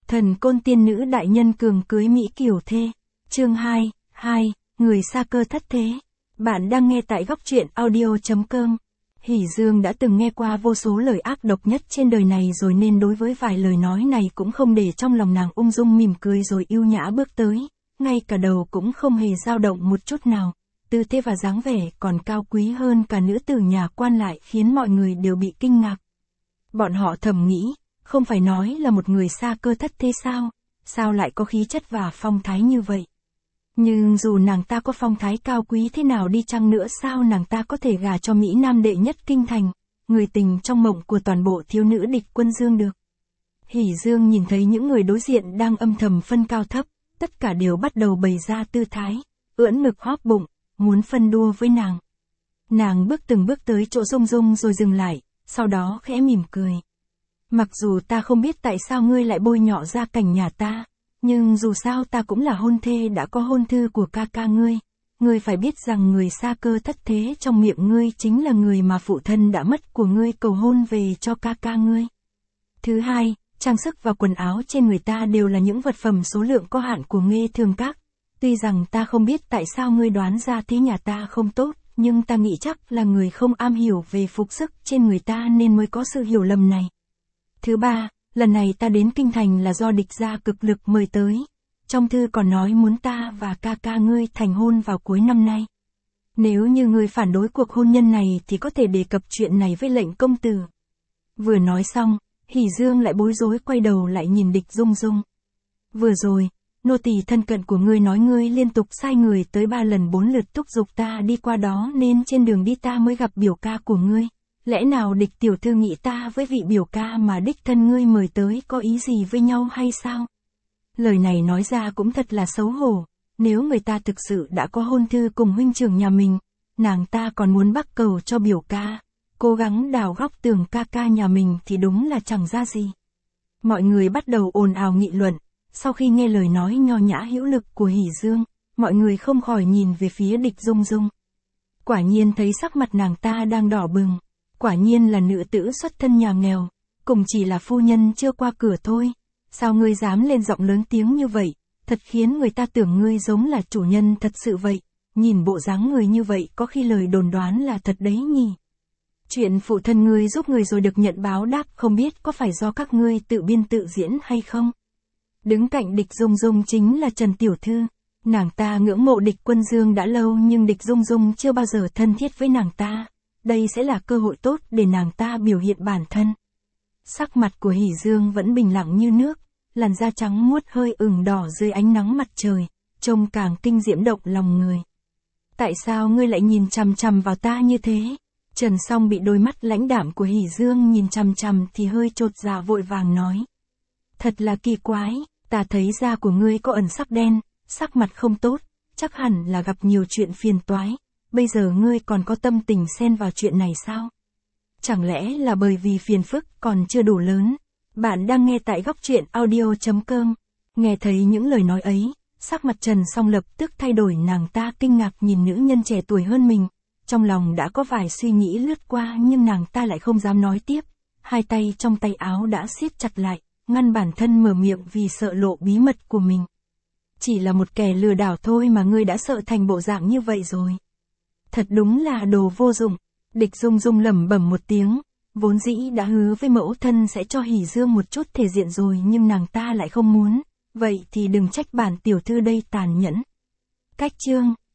Thần côn tiên nữ đại nhân cường cưới Mỹ kiều thê. Chương 2, người sa cơ thất thế. Bạn đang nghe tại góc truyện audio.com. Hỷ Dương đã từng nghe qua vô số lời ác độc nhất trên đời này rồi nên đối với vài lời nói này cũng không để trong lòng, nàng ung dung mỉm cười rồi yêu nhã bước tới, ngay cả đầu cũng không hề dao động một chút nào. Tư thế và dáng vẻ còn cao quý hơn cả nữ tử nhà quan lại khiến mọi người đều bị kinh ngạc. Bọn họ thầm nghĩ, không phải nói là một người sa cơ thất thế sao, sao lại có khí chất và phong thái như vậy. Nhưng dù nàng ta có phong thái cao quý thế nào đi chăng nữa, sao nàng ta có thể gả cho Mỹ Nam đệ nhất kinh thành, người tình trong mộng của toàn bộ thiếu nữ địch quân Dương được. Hỷ Dương nhìn thấy những người đối diện đang âm thầm phân cao thấp, tất cả đều bắt đầu bày ra tư thái, ưỡn ngực hóp bụng, muốn phân đua với nàng. Nàng bước từng bước tới chỗ Dung Dung rồi dừng lại, sau đó khẽ mỉm cười. Mặc dù ta không biết tại sao ngươi lại bôi nhọ gia cảnh nhà ta, nhưng dù sao ta cũng là hôn thê đã có hôn thư của ca ca ngươi. Ngươi phải biết rằng người sa cơ thất thế trong miệng ngươi chính là người mà phụ thân đã mất của ngươi cầu hôn về cho ca ca ngươi. Thứ hai, trang sức và quần áo trên người ta đều là những vật phẩm số lượng có hạn của Nghê Thường Các. Tuy rằng ta không biết tại sao ngươi đoán ra thế nhà ta không tốt, nhưng ta nghĩ chắc là người không am hiểu về phục sức trên người ta nên mới có sự hiểu lầm này. Thứ ba, lần này ta đến kinh thành là do địch gia cực lực mời tới. Trong thư còn nói muốn ta và ca ca ngươi thành hôn vào cuối năm nay. Nếu như ngươi phản đối cuộc hôn nhân này thì có thể đề cập chuyện này với lệnh công tử. Vừa nói xong, Hỷ Dương lại bối rối quay đầu lại nhìn địch Dung Dung. Vừa rồi, nô tỳ thân cận của ngươi nói ngươi liên tục sai người tới 3 lần 4 lượt thúc giục ta đi qua đó nên trên đường đi ta mới gặp biểu ca của ngươi. Lẽ nào địch tiểu thư nghĩ ta với vị biểu ca mà đích thân ngươi mời tới có ý gì với nhau hay sao? Lời này nói ra cũng thật là xấu hổ, nếu người ta thực sự đã có hôn thư cùng huynh trưởng nhà mình, nàng ta còn muốn bắc cầu cho biểu ca, cố gắng đào góc tường ca ca nhà mình thì đúng là chẳng ra gì. Mọi người bắt đầu ồn ào nghị luận, sau khi nghe lời nói nho nhã hữu lực của Hỷ Dương, mọi người không khỏi nhìn về phía địch Dung Dung. Quả nhiên thấy sắc mặt nàng ta đang đỏ bừng. Quả nhiên là nữ tử xuất thân nhà nghèo, cùng chỉ là phu nhân chưa qua cửa thôi. Sao ngươi dám lên giọng lớn tiếng như vậy, thật khiến người ta tưởng ngươi giống là chủ nhân thật sự vậy. Nhìn bộ dáng người như vậy có khi lời đồn đoán là thật đấy nhỉ. Chuyện phụ thân ngươi giúp người rồi được nhận báo đáp không biết có phải do các ngươi tự biên tự diễn hay không. Đứng cạnh địch Dung Dung chính là Trần Tiểu Thư. Nàng ta ngưỡng mộ địch Quân Dương đã lâu nhưng địch Dung Dung chưa bao giờ thân thiết với nàng ta. Đây sẽ là cơ hội tốt để nàng ta biểu hiện bản thân. Sắc mặt của Hỷ Dương vẫn bình lặng như nước, làn da trắng muốt hơi ửng đỏ dưới ánh nắng mặt trời, trông càng kinh diễm động lòng người. Tại sao ngươi lại nhìn chằm chằm vào ta như thế? Trần Song bị đôi mắt lãnh đạm của Hỷ Dương nhìn chằm chằm thì hơi chột dạ vội vàng nói. Thật là kỳ quái, ta thấy da của ngươi có ẩn sắc đen, sắc mặt không tốt, chắc hẳn là gặp nhiều chuyện phiền toái. Bây giờ ngươi còn có tâm tình xen vào chuyện này sao? Chẳng lẽ là bởi vì phiền phức còn chưa đủ lớn? Bạn đang nghe tại góc truyện audio.com. Nghe thấy những lời nói ấy, sắc mặt Trần Song lập tức thay đổi, nàng ta kinh ngạc nhìn nữ nhân trẻ tuổi hơn mình. Trong lòng đã có vài suy nghĩ lướt qua nhưng nàng ta lại không dám nói tiếp. Hai tay trong tay áo đã siết chặt lại, ngăn bản thân mở miệng vì sợ lộ bí mật của mình. Chỉ là một kẻ lừa đảo thôi mà ngươi đã sợ thành bộ dạng như vậy rồi. Thật đúng là đồ vô dụng. Địch Dung Dung lẩm bẩm một tiếng, vốn dĩ đã hứa với mẫu thân sẽ cho Hỷ Dương một chút thể diện rồi nhưng nàng ta lại không muốn, vậy thì đừng trách bản tiểu thư đây tàn nhẫn. Cách chương